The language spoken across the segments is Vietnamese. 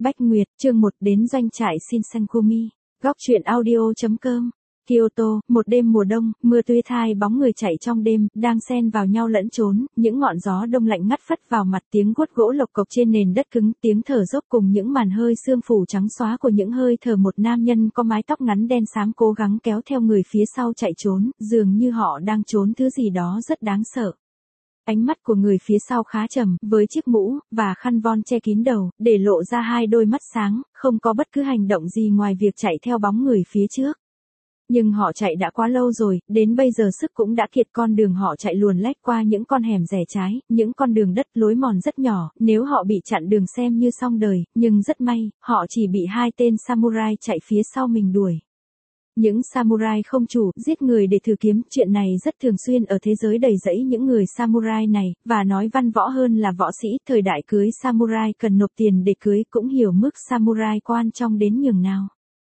Bách Nguyệt, chương 1 đến doanh trại Shinsengumi. Góc truyện audio.com. Kyoto, một đêm mùa đông, mưa tuế thai bóng người chạy trong đêm, đang xen vào nhau lẫn trốn, những ngọn gió đông lạnh ngắt phất vào mặt, tiếng guốc gỗ lộc cộc trên nền đất cứng, tiếng thở dốc cùng những màn hơi sương phủ trắng xóa của những hơi thở một nam nhân có mái tóc ngắn đen xám cố gắng kéo theo người phía sau chạy trốn, dường như họ đang trốn thứ gì đó rất đáng sợ. Ánh mắt của người phía sau khá trầm, với chiếc mũ và khăn von che kín đầu, để lộ ra hai đôi mắt sáng, không có bất cứ hành động gì ngoài việc chạy theo bóng người phía trước. Nhưng họ chạy đã quá lâu rồi, đến bây giờ sức cũng đã kiệt, con đường họ chạy luồn lách qua những con hẻm rẽ trái, những con đường đất lối mòn rất nhỏ, nếu họ bị chặn đường xem như xong đời, nhưng rất may, họ chỉ bị hai tên samurai chạy phía sau mình đuổi. Những samurai không chủ, giết người để thử kiếm, chuyện này rất thường xuyên ở thế giới đầy rẫy những người samurai này, và nói văn võ hơn là võ sĩ, thời đại cưới samurai cần nộp tiền để cưới, cũng hiểu mức samurai quan trọng đến nhường nào.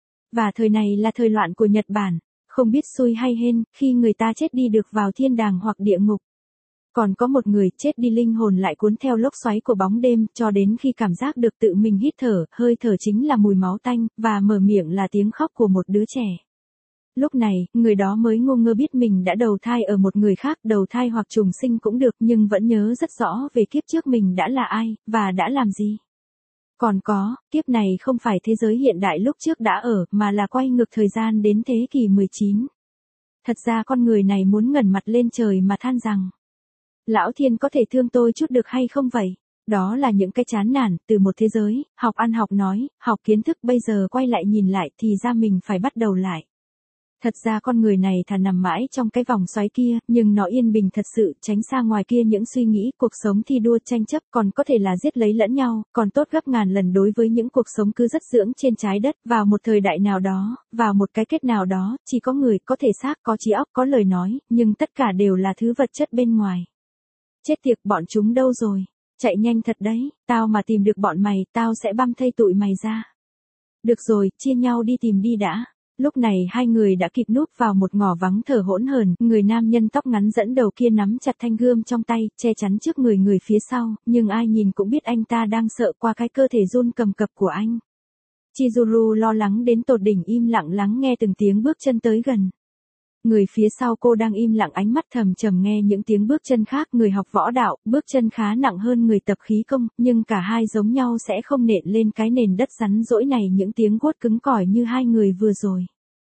Và thời này là thời loạn của Nhật Bản, không biết xui hay hên, khi người ta chết đi được vào thiên đàng hoặc địa ngục. Còn có một người chết đi linh hồn lại cuốn theo lốc xoáy của bóng đêm, cho đến khi cảm giác được tự mình hít thở, hơi thở chính là mùi máu tanh, và mở miệng là tiếng khóc của một đứa trẻ. Lúc này, người đó mới ngu ngơ biết mình đã đầu thai ở một người khác, đầu thai hoặc trùng sinh cũng được, nhưng vẫn nhớ rất rõ về kiếp trước mình đã là ai, và đã làm gì. Còn có, kiếp này không phải thế giới hiện đại lúc trước đã ở, mà là quay ngược thời gian đến thế kỷ 19. Thật ra con người này muốn ngẩng mặt lên trời mà than rằng, Lão Thiên có thể thương tôi chút được hay không vậy? Đó là những cái chán nản, từ một thế giới, học ăn học nói, học kiến thức, bây giờ quay lại nhìn lại thì ra mình phải bắt đầu lại. Thật ra con người này thà nằm mãi trong cái vòng xoáy kia, nhưng nó yên bình thật sự, tránh xa ngoài kia những suy nghĩ, cuộc sống thi đua tranh chấp, còn có thể là giết lấy lẫn nhau, còn tốt gấp ngàn lần đối với những cuộc sống cứ rất dưỡng trên trái đất, vào một thời đại nào đó, vào một cái kết nào đó, chỉ có người, có thể xác, có trí óc, có lời nói, nhưng tất cả đều là thứ vật chất bên ngoài. Chết tiệt, bọn chúng đâu rồi? Chạy nhanh thật đấy, tao mà tìm được bọn mày, tao sẽ băm thây tụi mày ra. Được rồi, chia nhau đi tìm đi đã. Lúc này hai người đã kịp núp vào một ngõ vắng thở hỗn hển, người nam nhân tóc ngắn dẫn đầu kia nắm chặt thanh gươm trong tay, che chắn trước người người phía sau, nhưng ai nhìn cũng biết anh ta đang sợ qua cái cơ thể run cầm cập của anh. Chizuru lo lắng đến tột đỉnh, im lặng lắng nghe từng tiếng bước chân tới gần. Người phía sau cô đang im lặng, ánh mắt thầm trầm nghe những tiếng bước chân khác, người học võ đạo, bước chân khá nặng hơn người tập khí công, nhưng cả hai giống nhau sẽ không nện lên cái nền đất rắn rỗi này những tiếng guốc cứng cỏi như hai người vừa rồi.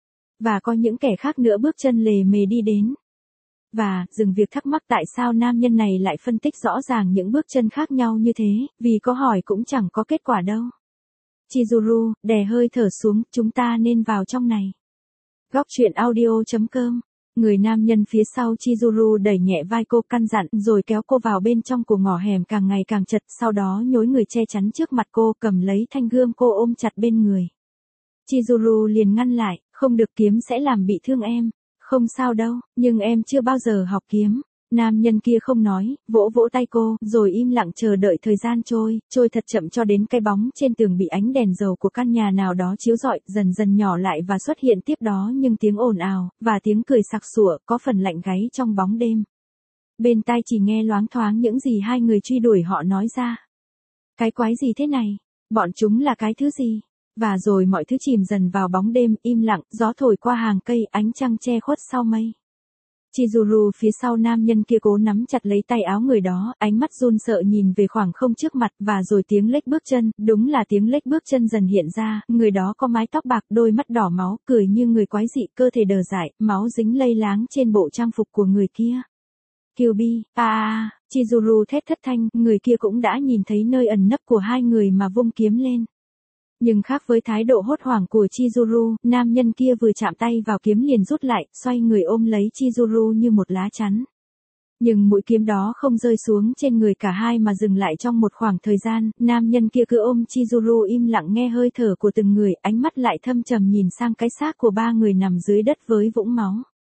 Và có những kẻ khác nữa bước chân lề mề đi đến. Và, dừng việc thắc mắc tại sao nam nhân này lại phân tích rõ ràng những bước chân khác nhau như thế, vì có hỏi cũng chẳng có kết quả đâu. Chizuru, đè hơi thở xuống, chúng ta nên vào trong này. Góc truyện audio.com. Người nam nhân phía sau Chizuru đẩy nhẹ vai cô, căn dặn, rồi kéo cô vào bên trong của ngõ hẻm càng ngày càng chật, sau đó nhối người che chắn trước mặt cô, cầm lấy thanh gươm cô ôm chặt bên người. Chizuru liền ngăn lại, không được, kiếm sẽ làm bị thương em. Không sao đâu, nhưng em chưa bao giờ học kiếm. Nam nhân kia không nói, vỗ vỗ tay cô, rồi im lặng chờ đợi thời gian trôi thật chậm cho đến cái bóng trên tường bị ánh đèn dầu của căn nhà nào đó chiếu rọi, dần dần nhỏ lại và xuất hiện tiếp đó nhưng tiếng ồn ào, và tiếng cười sặc sụa, có phần lạnh gáy trong bóng đêm. Bên tai chỉ nghe loáng thoáng những gì hai người truy đuổi họ nói ra. Cái quái gì thế này? Bọn chúng là cái thứ gì? Và rồi mọi thứ chìm dần vào bóng đêm, im lặng, gió thổi qua hàng cây, ánh trăng che khuất sau mây. Chizuru phía sau nam nhân kia cố nắm chặt lấy tay áo người đó, ánh mắt run sợ nhìn về khoảng không trước mặt, và rồi tiếng lếch bước chân, đúng là tiếng lếch bước chân dần hiện ra, người đó có mái tóc bạc, đôi mắt đỏ máu, cười như người quái dị, cơ thể đờ dại, máu dính lây láng trên bộ trang phục của người kia. Kyuubi, Chizuru thét thất thanh, người kia cũng đã nhìn thấy nơi ẩn nấp của hai người mà vung kiếm lên. Nhưng khác với thái độ hốt hoảng của Chizuru, nam nhân kia vừa chạm tay vào kiếm liền rút lại, xoay người ôm lấy Chizuru như một lá chắn. Nhưng mũi kiếm đó không rơi xuống trên người cả hai mà dừng lại trong một khoảng thời gian, nam nhân kia cứ ôm Chizuru im lặng nghe hơi thở của từng người, ánh mắt lại thâm trầm nhìn sang cái xác của ba người nằm dưới đất với vũng máu.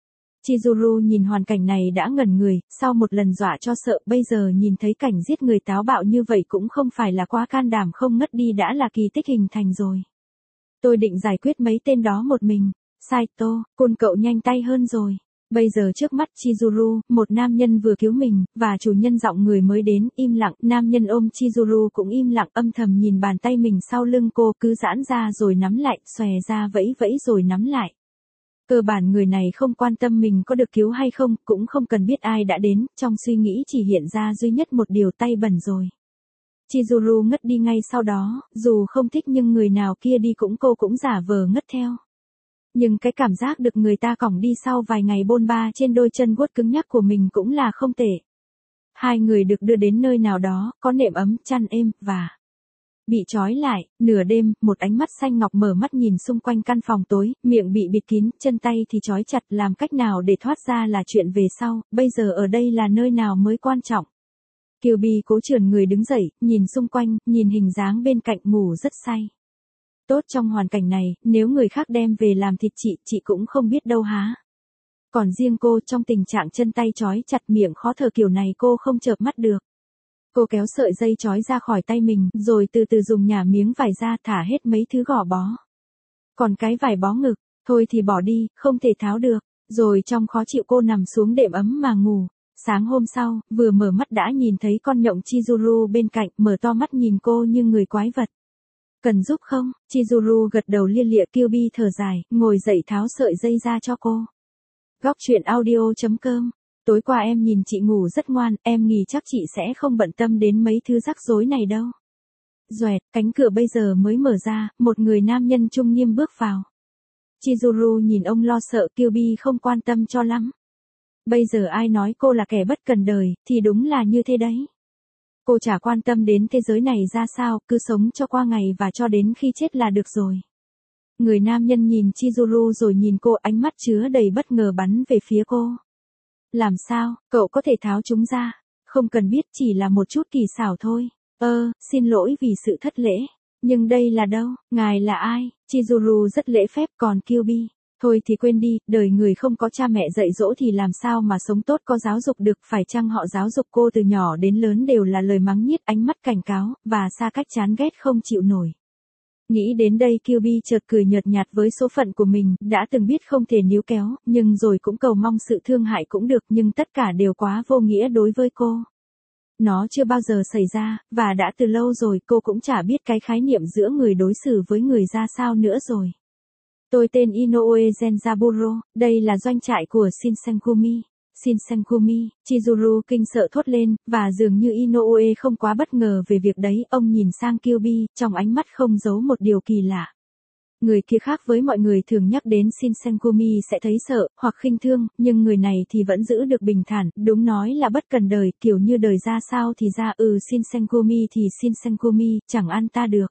Chizuru nhìn hoàn cảnh này đã ngẩn người, sau một lần dọa cho sợ, bây giờ nhìn thấy cảnh giết người táo bạo như vậy cũng không phải là quá can đảm không ngất đi đã là kỳ tích hình thành rồi. Tôi định giải quyết mấy tên đó một mình. Saito, cun cậu nhanh tay hơn rồi. Bây giờ trước mắt Chizuru, một nam nhân vừa cứu mình, và chủ nhân giọng người mới đến, im lặng, nam nhân ôm Chizuru cũng im lặng âm thầm nhìn bàn tay mình sau lưng cô cứ giãn ra rồi nắm lại, xòe ra vẫy vẫy rồi nắm lại. Cơ bản người này không quan tâm mình có được cứu hay không, cũng không cần biết ai đã đến, trong suy nghĩ chỉ hiện ra duy nhất một điều tay bẩn rồi. Chizuru ngất đi ngay sau đó, dù không thích nhưng người nào kia đi cô cũng giả vờ ngất theo. Nhưng cái cảm giác được người ta cõng đi sau vài ngày bôn ba trên đôi chân guốc cứng nhắc của mình cũng là không tệ. Hai người được đưa đến nơi nào đó, có nệm ấm, chăn êm, và bị trói lại. Nửa đêm, một ánh mắt xanh ngọc mở mắt nhìn xung quanh căn phòng tối, miệng bị bịt kín, chân tay thì trói chặt, làm cách nào để thoát ra là chuyện về sau, bây giờ ở đây là nơi nào mới quan trọng. Kyuubi cố chườn người đứng dậy, nhìn xung quanh, nhìn hình dáng bên cạnh, ngủ rất say. Tốt, trong hoàn cảnh này, nếu người khác đem về làm thịt chị cũng không biết đâu há. Còn riêng cô, trong tình trạng chân tay trói chặt, miệng khó thở kiểu này cô không chợp mắt được. Cô kéo sợi dây trói ra khỏi tay mình, rồi từ từ dùng nhả miếng vải ra, thả hết mấy thứ gò bó. Còn cái vải bó ngực, thôi thì bỏ đi, không thể tháo được. Rồi trong khó chịu cô nằm xuống đệm ấm mà ngủ. Sáng hôm sau, vừa mở mắt đã nhìn thấy con nhộng Chizuru bên cạnh, mở to mắt nhìn cô như người quái vật. Cần giúp không? Chizuru gật đầu lia lịa. Kyuubi thở dài, ngồi dậy tháo sợi dây ra cho cô. Góc truyện audio.com. Tối qua em nhìn chị ngủ rất ngoan, em nghĩ chắc chị sẽ không bận tâm đến mấy thứ rắc rối này đâu. Doẹt, cánh cửa bây giờ mới mở ra, một người nam nhân trung nghiêm bước vào. Chizuru nhìn ông lo sợ, Kyuubi không quan tâm cho lắm. Bây giờ ai nói cô là kẻ bất cần đời, thì đúng là như thế đấy. Cô chả quan tâm đến thế giới này ra sao, cứ sống cho qua ngày và cho đến khi chết là được rồi. Người nam nhân nhìn Chizuru rồi nhìn cô, ánh mắt chứa đầy bất ngờ bắn về phía cô. Làm sao, cậu có thể tháo chúng ra? Không cần biết, chỉ là một chút kỳ xảo thôi. Xin lỗi vì sự thất lễ. Nhưng đây là đâu? Ngài là ai? Chizuru rất lễ phép, còn Kyuubi. Thôi thì quên đi, đời người không có cha mẹ dạy dỗ thì làm sao mà sống tốt, có giáo dục được, phải chăng họ giáo dục cô từ nhỏ đến lớn đều là lời mắng nhiếc, ánh mắt cảnh cáo, và xa cách chán ghét không chịu nổi. Nghĩ đến đây Kyuubi chợt cười nhợt nhạt với số phận của mình, đã từng biết không thể níu kéo, nhưng rồi cũng cầu mong sự thương hại cũng được, nhưng tất cả đều quá vô nghĩa đối với cô. Nó chưa bao giờ xảy ra, và đã từ lâu rồi, cô cũng chả biết cái khái niệm giữa người đối xử với người ra sao nữa rồi. Tôi tên Inoue Genjaburo, đây là doanh trại của Shinsengumi. Shinsengumi, Chizuru kinh sợ thốt lên, và dường như Inoue không quá bất ngờ về việc đấy, ông nhìn sang Kyuubi, trong ánh mắt không giấu một điều kỳ lạ. Người kia khác với mọi người thường nhắc đến Shinsengumi sẽ thấy sợ, hoặc khinh thương, nhưng người này thì vẫn giữ được bình thản, đúng nói là bất cần đời, kiểu như đời ra sao thì ra, Shinsengumi thì Shinsengumi, chẳng ăn ta được.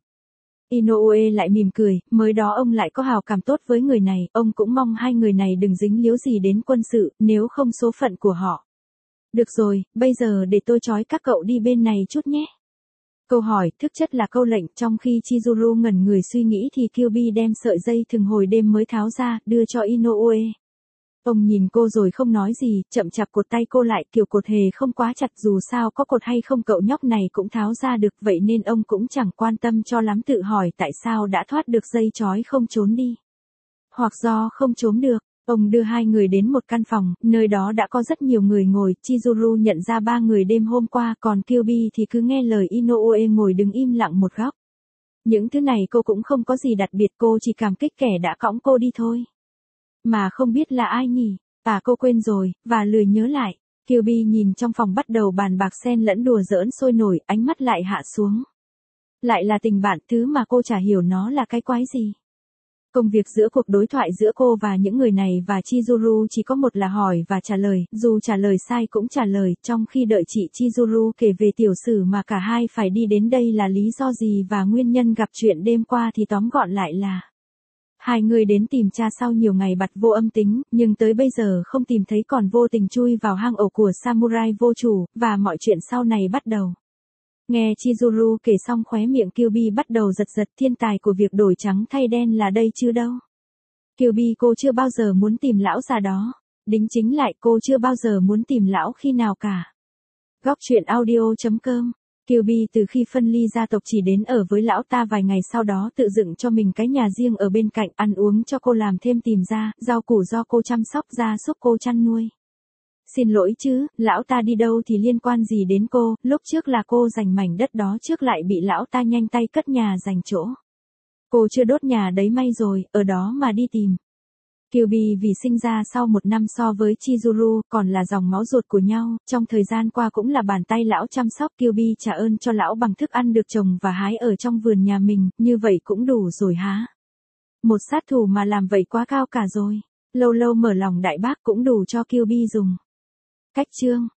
Inoue lại mỉm cười, mới đó ông lại có hào cảm tốt với người này, ông cũng mong hai người này đừng dính líu gì đến quân sự, nếu không số phận của họ. Được rồi, bây giờ để tôi trói các cậu đi bên này chút nhé. Câu hỏi, thực chất là câu lệnh, trong khi Chizuru ngẩn người suy nghĩ thì Kyuubi đem sợi dây thừng hồi đêm mới tháo ra, đưa cho Inoue. Ông nhìn cô rồi không nói gì, chậm chạp cột tay cô lại, kiểu cột hề không quá chặt, dù sao có cột hay không cậu nhóc này cũng tháo ra được, vậy nên ông cũng chẳng quan tâm cho lắm, tự hỏi tại sao đã thoát được dây trói không trốn đi. Hoặc do không trốn được, ông đưa hai người đến một căn phòng, nơi đó đã có rất nhiều người ngồi, Chizuru nhận ra ba người đêm hôm qua, còn Kyuubi thì cứ nghe lời Inoue ngồi đứng im lặng một góc. Những thứ này cô cũng không có gì đặc biệt, cô chỉ cảm kích kẻ đã cõng cô đi thôi. Mà không biết là ai nhỉ? Cô quên rồi, và lười nhớ lại. Kyuubi nhìn trong phòng bắt đầu bàn bạc xen lẫn đùa giỡn sôi nổi, ánh mắt lại hạ xuống. Lại là tình bạn, thứ mà cô chả hiểu nó là cái quái gì. Công việc giữa cuộc đối thoại giữa cô và những người này và Chizuru chỉ có một là hỏi và trả lời, dù trả lời sai cũng trả lời, trong khi đợi chị Chizuru kể về tiểu sử mà cả hai phải đi đến đây là lý do gì và nguyên nhân gặp chuyện đêm qua thì tóm gọn lại là hai người đến tìm cha sau nhiều ngày bặt vô âm tính, nhưng tới bây giờ không tìm thấy, còn vô tình chui vào hang ổ của samurai vô chủ, và mọi chuyện sau này bắt đầu. Nghe Chizuru kể xong khóe miệng Kyuubi bắt đầu giật giật, thiên tài của việc đổi trắng thay đen là đây chứ đâu. Kyuubi, cô chưa bao giờ muốn tìm lão già đó. Đính chính lại, cô chưa bao giờ muốn tìm lão khi nào cả. Góc truyện audio.com Kyuubi từ khi phân ly gia tộc chỉ đến ở với lão ta vài ngày, sau đó tự dựng cho mình cái nhà riêng ở bên cạnh, ăn uống cho cô, làm thêm tìm ra, rau củ do cô chăm sóc, gia súc cô chăn nuôi. Xin lỗi chứ, lão ta đi đâu thì liên quan gì đến cô, lúc trước là cô giành mảnh đất đó trước lại bị lão ta nhanh tay cất nhà giành chỗ. Cô chưa đốt nhà đấy may rồi, ở đó mà đi tìm. Kyuubi vì sinh ra sau một năm so với Chizuru, còn là dòng máu ruột của nhau, trong thời gian qua cũng là bàn tay lão chăm sóc. Kyuubi trả ơn cho lão bằng thức ăn được trồng và hái ở trong vườn nhà mình, như vậy cũng đủ rồi hả? Một sát thủ mà làm vậy quá cao cả rồi. Lâu lâu mở lòng đại bác cũng đủ cho Kyuubi dùng. Cách chương